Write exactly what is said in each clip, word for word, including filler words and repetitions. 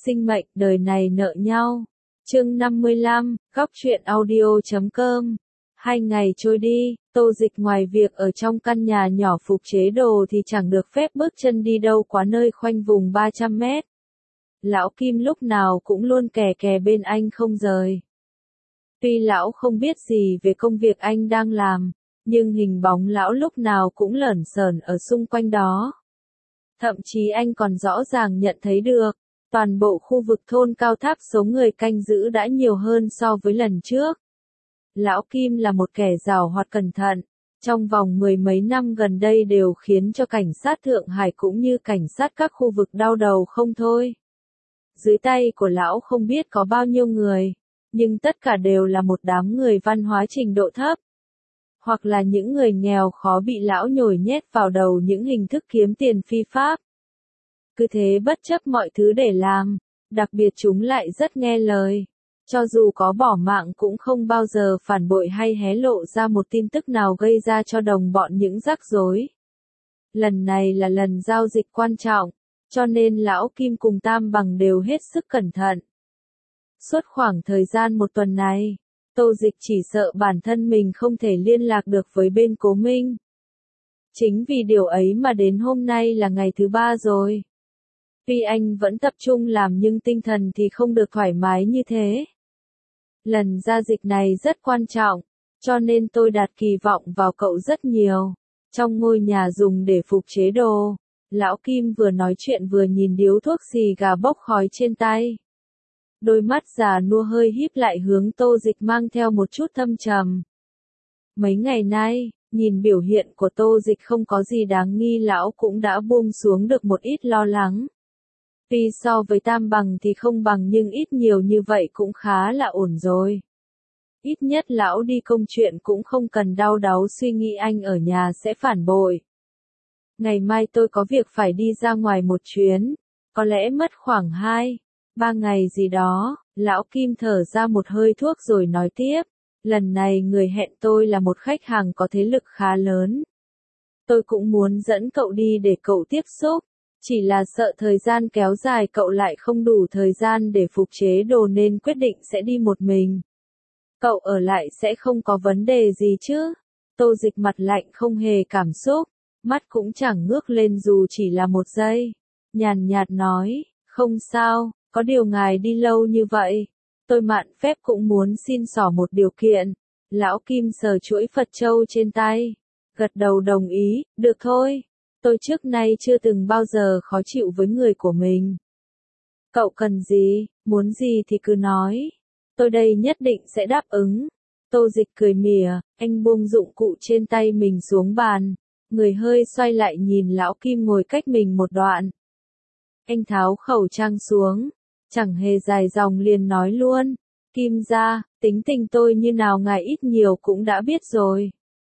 Sinh mệnh, đời này nợ nhau. Chương năm mươi lăm, góc truyện audio chấm com. Hai ngày trôi đi, Tô Dịch ngoài việc ở trong căn nhà nhỏ phục chế đồ thì chẳng được phép bước chân đi đâu quá nơi khoanh vùng ba trăm mét. Lão Kim lúc nào cũng luôn kè kè bên anh không rời. Tuy lão không biết gì về công việc anh đang làm, nhưng hình bóng lão lúc nào cũng lởn xởn ở xung quanh đó. Thậm chí anh còn rõ ràng nhận thấy được, toàn bộ khu vực thôn Cao Tháp số người canh giữ đã nhiều hơn so với lần trước. Lão Kim là một kẻ giàu hoạt cẩn thận, trong vòng mười mấy năm gần đây đều khiến cho cảnh sát Thượng Hải cũng như cảnh sát các khu vực đau đầu không thôi. Dưới tay của lão không biết có bao nhiêu người, nhưng tất cả đều là một đám người văn hóa trình độ thấp. Hoặc là những người nghèo khó bị lão nhồi nhét vào đầu những hình thức kiếm tiền phi pháp. Cứ thế bất chấp mọi thứ để làm, đặc biệt chúng lại rất nghe lời. Cho dù có bỏ mạng cũng không bao giờ phản bội hay hé lộ ra một tin tức nào gây ra cho đồng bọn những rắc rối. Lần này là lần giao dịch quan trọng, cho nên lão Kim cùng Tam Bằng đều hết sức cẩn thận. Suốt khoảng thời gian một tuần này, Tô Dịch chỉ sợ bản thân mình không thể liên lạc được với bên Cố Minh. Chính vì điều ấy mà đến hôm nay là ngày thứ ba rồi. Tuy anh vẫn tập trung làm nhưng tinh thần thì không được thoải mái như thế. Lần giao dịch này rất quan trọng, cho nên tôi đặt kỳ vọng vào cậu rất nhiều. Trong ngôi nhà dùng để phục chế đồ, lão Kim vừa nói chuyện vừa nhìn điếu thuốc xì gà bốc khói trên tay. Đôi mắt già nua hơi híp lại hướng Tô Dịch mang theo một chút thâm trầm. Mấy ngày nay, nhìn biểu hiện của Tô Dịch không có gì đáng nghi, lão cũng đã buông xuống được một ít lo lắng. Tuy so với Tam Bằng thì không bằng nhưng ít nhiều như vậy cũng khá là ổn rồi. Ít nhất lão đi công chuyện cũng không cần đau đáu suy nghĩ anh ở nhà sẽ phản bội. Ngày mai tôi có việc phải đi ra ngoài một chuyến, có lẽ mất khoảng hai, ba ngày gì đó. Lão Kim thở ra một hơi thuốc rồi nói tiếp, lần này người hẹn tôi là một khách hàng có thế lực khá lớn. Tôi cũng muốn dẫn cậu đi để cậu tiếp xúc. Chỉ là sợ thời gian kéo dài cậu lại không đủ thời gian để phục chế đồ nên quyết định sẽ đi một mình. Cậu ở lại sẽ không có vấn đề gì chứ? Tô Dịch mặt lạnh không hề cảm xúc, mắt cũng chẳng ngước lên dù chỉ là một giây. Nhàn nhạt nói, không sao, có điều ngài đi lâu như vậy. Tôi mạn phép cũng muốn xin xỏ một điều kiện. Lão Kim sờ chuỗi Phật châu trên tay, gật đầu đồng ý, được thôi. Tôi trước nay chưa từng bao giờ khó chịu với người của mình. Cậu cần gì, muốn gì thì cứ nói. Tôi đây nhất định sẽ đáp ứng. Tô Dịch cười mỉa, anh buông dụng cụ trên tay mình xuống bàn. Người hơi xoay lại nhìn lão Kim ngồi cách mình một đoạn. Anh tháo khẩu trang xuống, chẳng hề dài dòng liền nói luôn. Kim gia, tính tình tôi như nào ngài ít nhiều cũng đã biết rồi.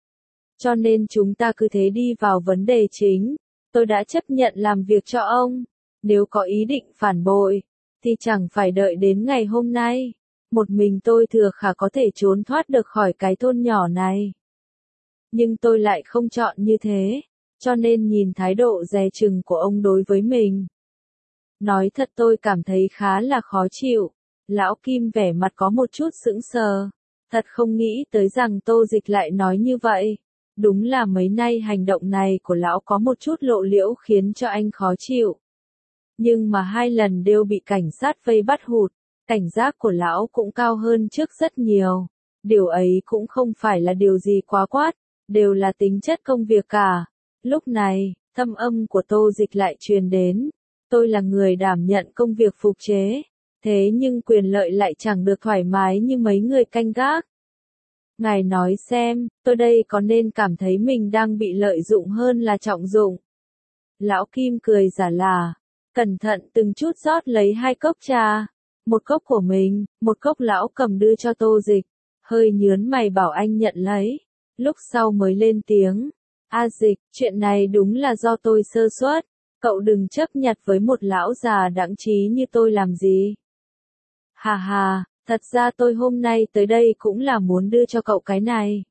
Cho nên chúng ta cứ thế đi vào vấn đề chính. Tôi đã chấp nhận làm việc cho ông. Nếu có ý định phản bội, thì chẳng phải đợi đến ngày hôm nay. Một mình tôi thừa khả có thể trốn thoát được khỏi cái thôn nhỏ này. Nhưng tôi lại không chọn như thế. Cho nên nhìn thái độ dè chừng của ông đối với mình. Nói thật tôi cảm thấy khá là khó chịu. Lão Kim vẻ mặt có một chút sững sờ. Thật không nghĩ tới rằng Tô Dịch lại nói như vậy. Đúng là mấy nay hành động này của lão có một chút lộ liễu khiến cho anh khó chịu. Nhưng mà hai lần đều bị cảnh sát vây bắt hụt, cảnh giác của lão cũng cao hơn trước rất nhiều. Điều ấy cũng không phải là điều gì quá quát, đều là tính chất công việc cả. Lúc này, thâm âm của Tô Dịch lại truyền đến. Tôi là người đảm nhận công việc phục chế, thế nhưng quyền lợi lại chẳng được thoải mái như mấy người canh gác. Ngài nói xem, tôi đây có nên cảm thấy mình đang bị lợi dụng hơn là trọng dụng? Lão Kim cười giả lả, cẩn thận từng chút rót lấy hai cốc trà. Một cốc của mình, một cốc lão cầm đưa cho Tô Dịch, hơi nhớn mày bảo anh nhận lấy. Lúc sau mới lên tiếng, A Dịch, chuyện này đúng là do tôi sơ suất, cậu đừng chấp nhặt với một lão già đãng trí như tôi làm gì. Hà hà. Thật ra tôi hôm nay tới đây cũng là muốn đưa cho cậu cái này.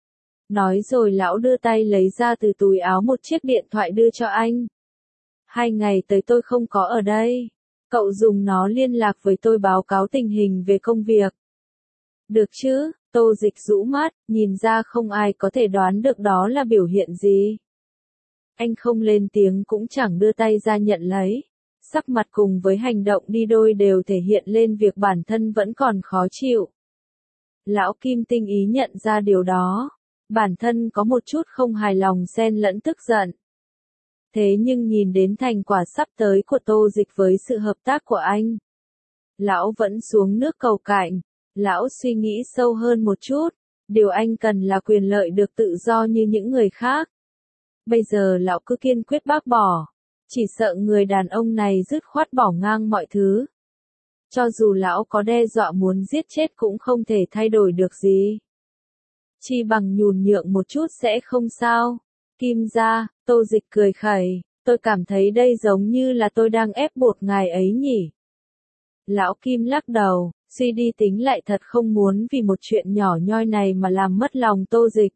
Nói rồi lão đưa tay lấy ra từ túi áo một chiếc điện thoại đưa cho anh. Hai ngày tới tôi không có ở đây. Cậu dùng nó liên lạc với tôi báo cáo tình hình về công việc. Được chứ, Tô Dịch rũ mắt, nhìn ra không ai có thể đoán được đó là biểu hiện gì. Anh không lên tiếng cũng chẳng đưa tay ra nhận lấy. Sắc mặt cùng với hành động đi đôi đều thể hiện lên việc bản thân vẫn còn khó chịu. Lão Kim tinh ý nhận ra điều đó. Bản thân có một chút không hài lòng xen lẫn tức giận. Thế nhưng nhìn đến thành quả sắp tới của Tô Dịch với sự hợp tác của anh. Lão vẫn xuống nước cầu cạnh. Lão suy nghĩ sâu hơn một chút. Điều anh cần là quyền lợi được tự do như những người khác. Bây giờ lão cứ kiên quyết bác bỏ. Chỉ sợ người đàn ông này dứt khoát bỏ ngang mọi thứ. Cho dù lão có đe dọa muốn giết chết cũng không thể thay đổi được gì. Chi bằng nhún nhượng một chút sẽ không sao. Kim gia, Tô Dịch cười khẩy, tôi cảm thấy đây giống như là tôi đang ép buộc ngài ấy nhỉ. Lão Kim lắc đầu, suy đi tính lại thật không muốn vì một chuyện nhỏ nhoi này mà làm mất lòng Tô Dịch.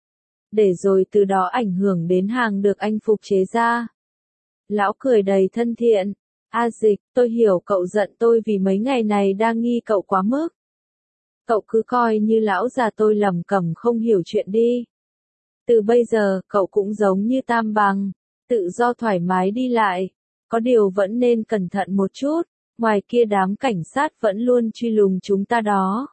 Để rồi từ đó ảnh hưởng đến hàng được anh phục chế ra. Lão cười đầy thân thiện. A Dịch, tôi hiểu cậu giận tôi vì mấy ngày này đang nghi cậu quá mức. Cậu cứ coi như lão già tôi lầm cẩm không hiểu chuyện đi. Từ bây giờ, cậu cũng giống như Tam Bằng, tự do thoải mái đi lại. Có điều vẫn nên cẩn thận một chút, ngoài kia đám cảnh sát vẫn luôn truy lùng chúng ta đó.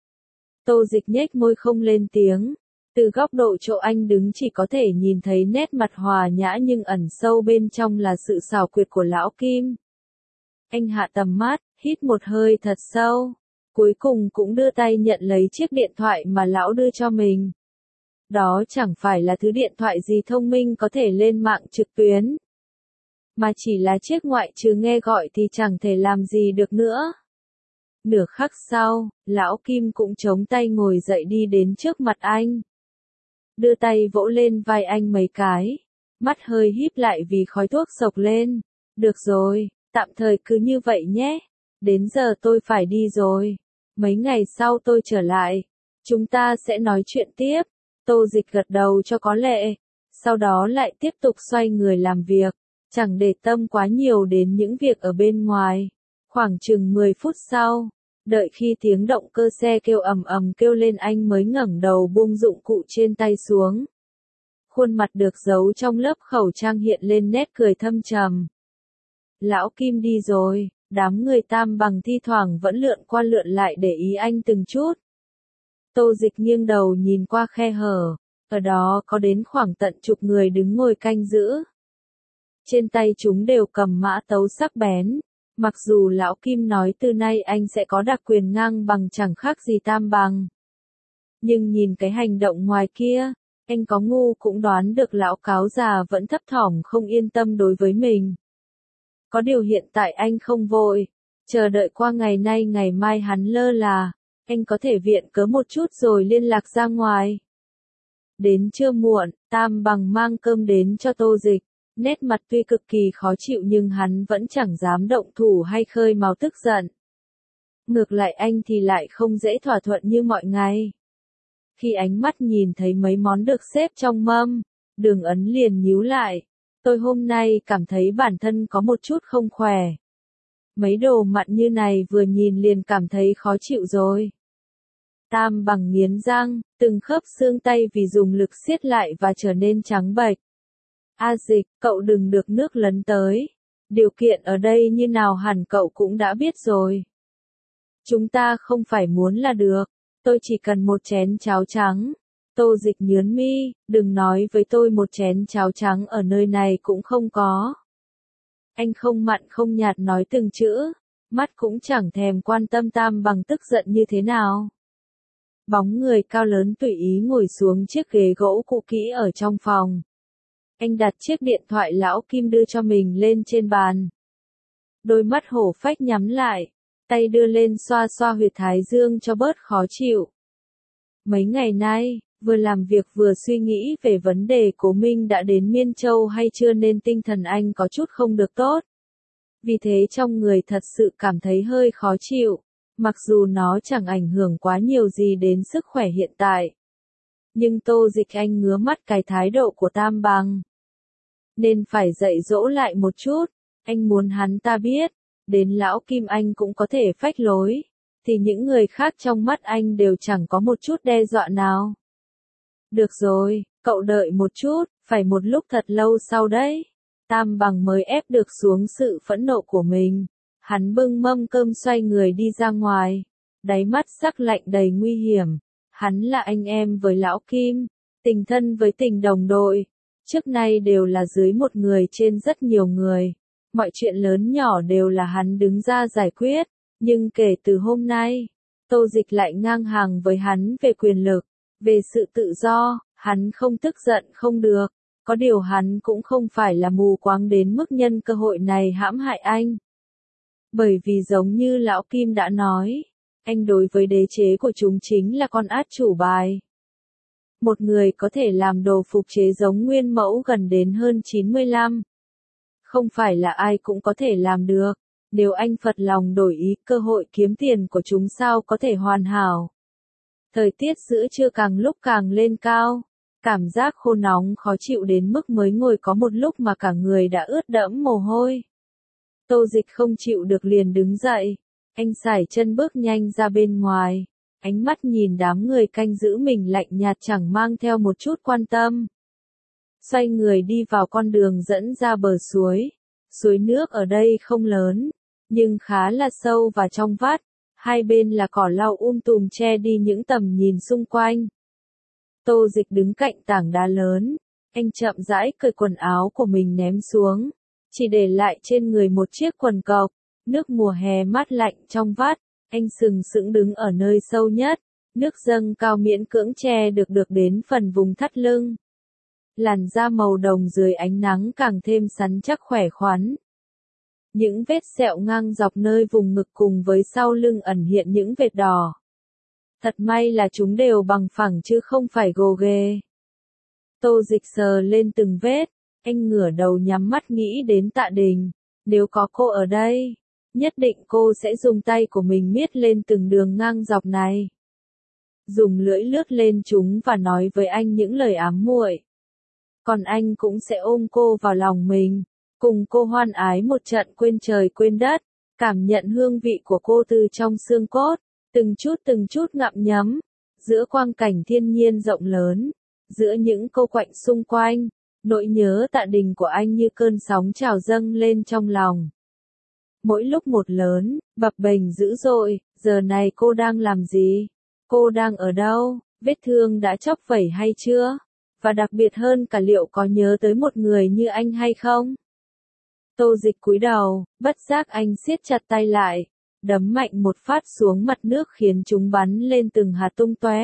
Tô Dịch nhếch môi không lên tiếng. Từ góc độ chỗ anh đứng chỉ có thể nhìn thấy nét mặt hòa nhã nhưng ẩn sâu bên trong là sự xảo quyệt của lão Kim. Anh hạ tầm mắt, hít một hơi thật sâu. Cuối cùng cũng đưa tay nhận lấy chiếc điện thoại mà lão đưa cho mình. Đó chẳng phải là thứ điện thoại gì thông minh có thể lên mạng trực tuyến. Mà chỉ là chiếc ngoại trừ nghe gọi thì chẳng thể làm gì được nữa. Nửa khắc sau, lão Kim cũng chống tay ngồi dậy đi đến trước mặt anh. Đưa tay vỗ lên vai anh mấy cái. Mắt hơi híp lại vì khói thuốc sộc lên. Được rồi, tạm thời cứ như vậy nhé. Đến giờ tôi phải đi rồi. Mấy ngày sau tôi trở lại. Chúng ta sẽ nói chuyện tiếp. Tô Dịch gật đầu cho có lệ. Sau đó lại tiếp tục xoay người làm việc. Chẳng để tâm quá nhiều đến những việc ở bên ngoài. Khoảng chừng mười phút sau. Đợi khi tiếng động cơ xe kêu ầm ầm kêu lên anh mới ngẩng đầu buông dụng cụ trên tay xuống. Khuôn mặt được giấu trong lớp khẩu trang hiện lên nét cười thâm trầm. Lão Kim đi rồi, đám người Tam Bằng thi thoảng vẫn lượn qua lượn lại để ý anh từng chút. Tô Dịch nghiêng đầu nhìn qua khe hở, ở đó có đến khoảng tận chục người đứng ngồi canh giữ. Trên tay chúng đều cầm mã tấu sắc bén. Mặc dù lão Kim nói từ nay anh sẽ có đặc quyền ngang bằng chẳng khác gì Tam Bằng. Nhưng nhìn cái hành động ngoài kia, anh có ngu cũng đoán được lão cáo già vẫn thấp thỏm không yên tâm đối với mình. Có điều hiện tại anh không vội, chờ đợi qua ngày nay ngày mai hắn lơ là, anh có thể viện cớ một chút rồi liên lạc ra ngoài. Đến trưa muộn, Tam Bằng mang cơm đến cho Tô Dịch. Nét mặt tuy cực kỳ khó chịu nhưng hắn vẫn chẳng dám động thủ hay khơi mào tức giận. Ngược lại anh thì lại không dễ thỏa thuận như mọi ngày. Khi ánh mắt nhìn thấy mấy món được xếp trong mâm, Đường Ấn liền nhíu lại. Tôi hôm nay cảm thấy bản thân có một chút không khỏe. Mấy đồ mặn như này vừa nhìn liền cảm thấy khó chịu rồi. Tam Bằng nghiến răng, từng khớp xương tay vì dùng lực siết lại và trở nên trắng bệch. A Dịch, cậu đừng được nước lấn tới. Điều kiện ở đây như nào hẳn cậu cũng đã biết rồi. Chúng ta không phải muốn là được. Tôi chỉ cần một chén cháo trắng. Tô Dịch nhớn mi, đừng nói với tôi một chén cháo trắng ở nơi này cũng không có. Anh không mặn không nhạt nói từng chữ. Mắt cũng chẳng thèm quan tâm Tam Bằng tức giận như thế nào. Bóng người cao lớn tùy ý ngồi xuống chiếc ghế gỗ cũ kỹ ở trong phòng. Anh đặt chiếc điện thoại lão Kim đưa cho mình lên trên bàn. Đôi mắt hổ phách nhắm lại, tay đưa lên xoa xoa huyệt thái dương cho bớt khó chịu. Mấy ngày nay, vừa làm việc vừa suy nghĩ về vấn đề Cố Minh đã đến Miên Châu hay chưa nên tinh thần anh có chút không được tốt. Vì thế trong người thật sự cảm thấy hơi khó chịu, mặc dù nó chẳng ảnh hưởng quá nhiều gì đến sức khỏe hiện tại. Nhưng Tô Dịch anh ngứa mắt cái thái độ của Tam Bằng. Nên phải dạy dỗ lại một chút, anh muốn hắn ta biết, đến lão Kim anh cũng có thể phách lối, thì những người khác trong mắt anh đều chẳng có một chút đe dọa nào. Được rồi, cậu đợi một chút, phải một lúc thật lâu sau đấy. Tam Bằng mới ép được xuống sự phẫn nộ của mình. Hắn bưng mâm cơm xoay người đi ra ngoài. Đáy mắt sắc lạnh đầy nguy hiểm. Hắn là anh em với lão Kim, tình thân với tình đồng đội. Trước nay đều là dưới một người trên rất nhiều người. Mọi chuyện lớn nhỏ đều là hắn đứng ra giải quyết. Nhưng kể từ hôm nay, Tô Dịch lại ngang hàng với hắn về quyền lực, về sự tự do. Hắn không tức giận không được. Có điều hắn cũng không phải là mù quáng đến mức nhân cơ hội này hãm hại anh. Bởi vì giống như lão Kim đã nói, anh đối với đế chế của chúng chính là con át chủ bài. Một người có thể làm đồ phục chế giống nguyên mẫu gần đến hơn chín mươi lăm. Không phải là ai cũng có thể làm được. Nếu anh phật lòng đổi ý, cơ hội kiếm tiền của chúng sao có thể hoàn hảo. Thời tiết giữa trưa càng lúc càng lên cao. Cảm giác khô nóng khó chịu đến mức mới ngồi có một lúc mà cả người đã ướt đẫm mồ hôi. Tô Dịch không chịu được liền đứng dậy. Anh sải chân bước nhanh ra bên ngoài. Ánh mắt nhìn đám người canh giữ mình lạnh nhạt chẳng mang theo một chút quan tâm. Xoay người đi vào con đường dẫn ra bờ suối. Suối nước ở đây không lớn, nhưng khá là sâu và trong vắt. Hai bên là cỏ lau um tùm che đi những tầm nhìn xung quanh. Tô Dịch đứng cạnh tảng đá lớn, anh chậm rãi cởi quần áo của mình ném xuống, chỉ để lại trên người một chiếc quần cộc. Nước mùa hè mát lạnh trong vắt, anh sừng sững đứng ở nơi sâu nhất, nước dâng cao miễn cưỡng che được được đến phần vùng thắt lưng. Làn da màu đồng dưới ánh nắng càng thêm sắn chắc khỏe khoắn. Những vết sẹo ngang dọc nơi vùng ngực cùng với sau lưng ẩn hiện những vệt đỏ. Thật may là chúng đều bằng phẳng chứ không phải gồ ghề. Tô Dịch sờ lên từng vết, anh ngửa đầu nhắm mắt nghĩ đến Tạ Đình. Nếu có cô ở đây, nhất định cô sẽ dùng tay của mình miết lên từng đường ngang dọc này. Dùng lưỡi lướt lên chúng và nói với anh những lời ám muội. Còn anh cũng sẽ ôm cô vào lòng mình, cùng cô hoan ái một trận quên trời quên đất, cảm nhận hương vị của cô từ trong xương cốt. Từng chút từng chút ngậm nhấm, giữa quang cảnh thiên nhiên rộng lớn, giữa những câu quạnh xung quanh, nỗi nhớ Tạ Đình của anh như cơn sóng trào dâng lên trong lòng. Mỗi lúc một lớn, bập bềnh dữ dội, giờ này cô đang làm gì? Cô đang ở đâu? Vết thương đã chóc vẩy hay chưa? Và đặc biệt hơn cả liệu có nhớ tới một người như anh hay không? Tô Dịch cúi đầu, bất giác anh siết chặt tay lại. Đấm mạnh một phát xuống mặt nước khiến chúng bắn lên từng hạt tung tóe.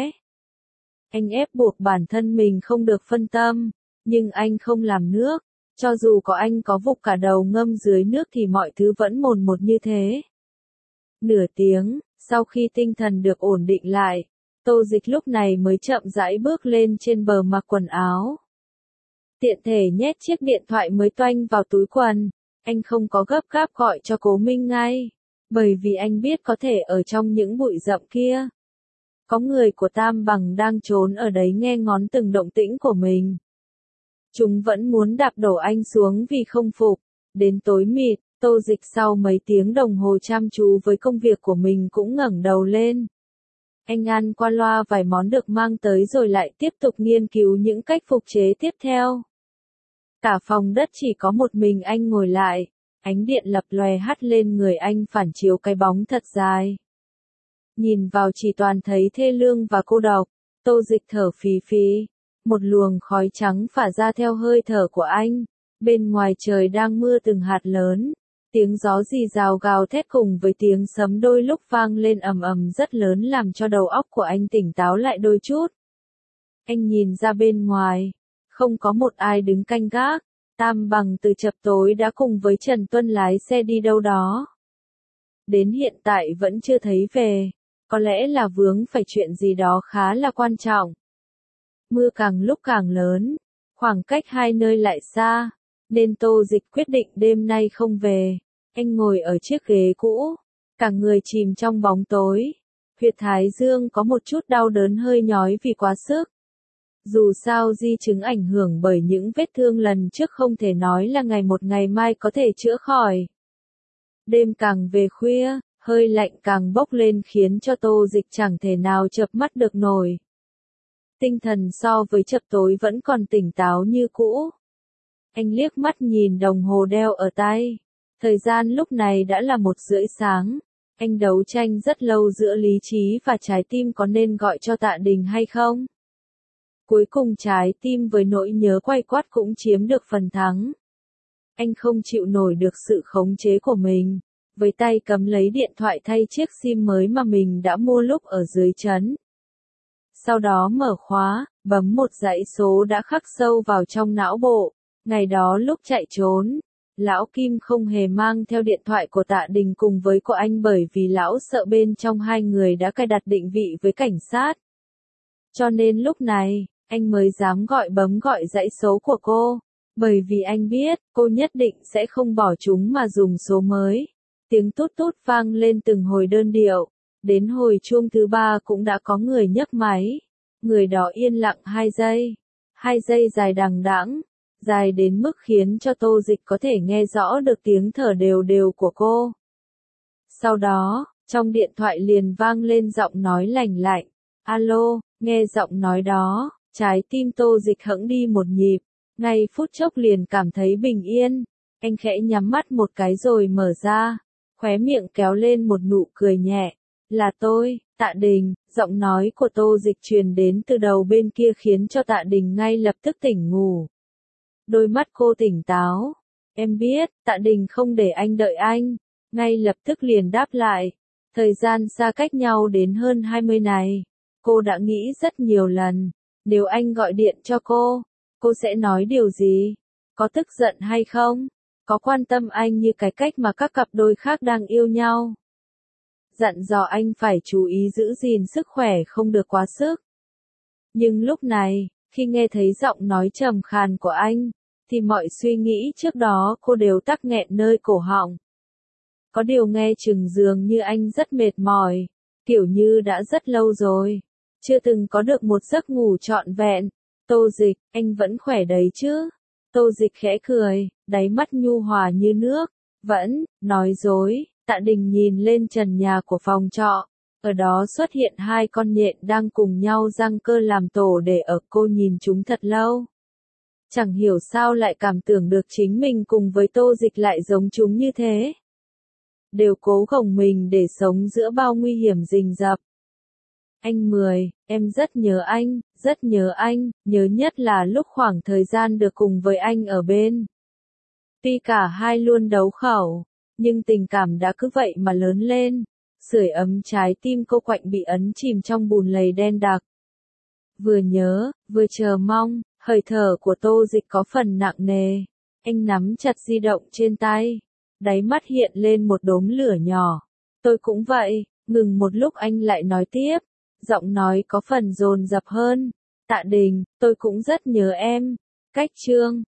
Anh ép buộc bản thân mình không được phân tâm, nhưng anh không làm nước. Cho dù có anh có vục cả đầu ngâm dưới nước thì mọi thứ vẫn mồn một như thế. Nửa tiếng, sau khi tinh thần được ổn định lại, Tô Dịch lúc này mới chậm rãi bước lên trên bờ mặc quần áo. Tiện thể nhét chiếc điện thoại mới toanh vào túi quần, anh không có gấp gáp gọi cho Cố Minh ngay. Bởi vì anh biết có thể ở trong những bụi rậm kia, có người của Tam Bằng đang trốn ở đấy nghe ngóng từng động tĩnh của mình. Chúng vẫn muốn đạp đổ anh xuống vì không phục. Đến tối mịt, Tô Dịch sau mấy tiếng đồng hồ chăm chú với công việc của mình cũng ngẩng đầu lên. Anh ăn qua loa vài món được mang tới rồi lại tiếp tục nghiên cứu những cách phục chế tiếp theo. Cả phòng đất chỉ có một mình anh ngồi lại. Ánh điện lập lòe hắt lên người anh phản chiếu cái bóng thật dài. Nhìn vào chỉ toàn thấy thê lương và cô độc. Tô Dịch thở phì phì. Một luồng khói trắng phả ra theo hơi thở của anh. Bên ngoài trời đang mưa từng hạt lớn. Tiếng gió rì rào gào thét cùng với tiếng sấm đôi lúc vang lên ầm ầm rất lớn làm cho đầu óc của anh tỉnh táo lại đôi chút. Anh nhìn ra bên ngoài. Không có một ai đứng canh gác. Tam Bằng từ chập tối đã cùng với Trần Tuân lái xe đi đâu đó. Đến hiện tại vẫn chưa thấy về, có lẽ là vướng phải chuyện gì đó khá là quan trọng. Mưa càng lúc càng lớn, khoảng cách hai nơi lại xa, nên Tô Dịch quyết định đêm nay không về. Anh ngồi ở chiếc ghế cũ, cả người chìm trong bóng tối. Huyệt thái dương có một chút đau đớn hơi nhói vì quá sức. Dù sao di chứng ảnh hưởng bởi những vết thương lần trước không thể nói là ngày một ngày mai có thể chữa khỏi. Đêm càng về khuya, hơi lạnh càng bốc lên khiến cho Tô Dịch chẳng thể nào chợp mắt được nổi. Tinh thần so với chập tối vẫn còn tỉnh táo như cũ. Anh liếc mắt nhìn đồng hồ đeo ở tay. Thời gian lúc này đã là một rưỡi sáng. Anh đấu tranh rất lâu giữa lý trí và trái tim có nên gọi cho Tạ Đình hay không. Cuối cùng trái tim với nỗi nhớ quay quát cũng chiếm được phần thắng. Anh không chịu nổi được sự khống chế của mình. Với tay cầm lấy điện thoại thay chiếc sim mới mà mình đã mua lúc ở dưới trấn. Sau đó mở khóa, bấm một dãy số đã khắc sâu vào trong não bộ. Ngày đó lúc chạy trốn, Lão Kim không hề mang theo điện thoại của Tạ Đình cùng với của anh bởi vì lão sợ bên trong hai người đã cài đặt định vị với cảnh sát. Cho nên lúc này, anh mới dám gọi bấm gọi dãy số của cô, bởi vì anh biết cô nhất định sẽ không bỏ chúng mà dùng số mới. Tiếng tút tút vang lên từng hồi đơn điệu, đến hồi chuông thứ ba cũng đã có người nhấc máy. Người đó yên lặng hai giây, hai giây dài đằng đẵng, dài đến mức khiến cho Tô Dịch có thể nghe rõ được tiếng thở đều đều của cô. Sau đó, trong điện thoại liền vang lên giọng nói lành lạnh. Alo, nghe giọng nói đó, trái tim Tô Dịch hững đi một nhịp, ngay phút chốc liền cảm thấy bình yên. Anh khẽ nhắm mắt một cái rồi mở ra, khóe miệng kéo lên một nụ cười nhẹ. Là tôi, Tạ Đình. Giọng nói của Tô Dịch truyền đến từ đầu bên kia khiến cho Tạ Đình ngay lập tức tỉnh ngủ. Đôi mắt cô tỉnh táo. Em biết, Tạ Đình không để anh đợi anh. Ngay lập tức liền đáp lại. Thời gian xa cách nhau đến hơn hai mươi này. Cô đã nghĩ rất nhiều lần. Nếu anh gọi điện cho cô, cô sẽ nói điều gì? Có tức giận hay không? Có quan tâm anh như cái cách mà các cặp đôi khác đang yêu nhau? Dặn dò anh phải chú ý giữ gìn sức khỏe không được quá sức. Nhưng lúc này, khi nghe thấy giọng nói trầm khàn của anh, thì mọi suy nghĩ trước đó cô đều tắc nghẹn nơi cổ họng. Có điều nghe chừng dường như anh rất mệt mỏi, kiểu như đã rất lâu rồi, chưa từng có được một giấc ngủ trọn vẹn. Tô Dịch, anh vẫn khỏe đấy chứ? Tô Dịch khẽ cười, đáy mắt nhu hòa như nước. Vẫn, nói dối. Tạ Đình nhìn lên trần nhà của phòng trọ, ở đó xuất hiện hai con nhện đang cùng nhau giăng cơ làm tổ để ở. Cô nhìn chúng thật lâu. Chẳng hiểu sao lại cảm tưởng được chính mình cùng với Tô Dịch lại giống chúng như thế. Đều cố gồng mình để sống giữa bao nguy hiểm rình rập. Anh Mười, em rất nhớ anh, rất nhớ anh, nhớ nhất là lúc khoảng thời gian được cùng với anh ở bên. Tuy cả hai luôn đấu khẩu, nhưng tình cảm đã cứ vậy mà lớn lên, sưởi ấm trái tim cô quạnh bị ấn chìm trong bùn lầy đen đặc. Vừa nhớ, vừa chờ mong, hơi thở của Tô Dịch có phần nặng nề. Anh nắm chặt di động trên tay, đáy mắt hiện lên một đốm lửa nhỏ. Tôi cũng vậy. Ngừng một lúc anh lại nói tiếp, giọng nói có phần dồn dập hơn. Tạ Đình, tôi cũng rất nhớ em. Cách chương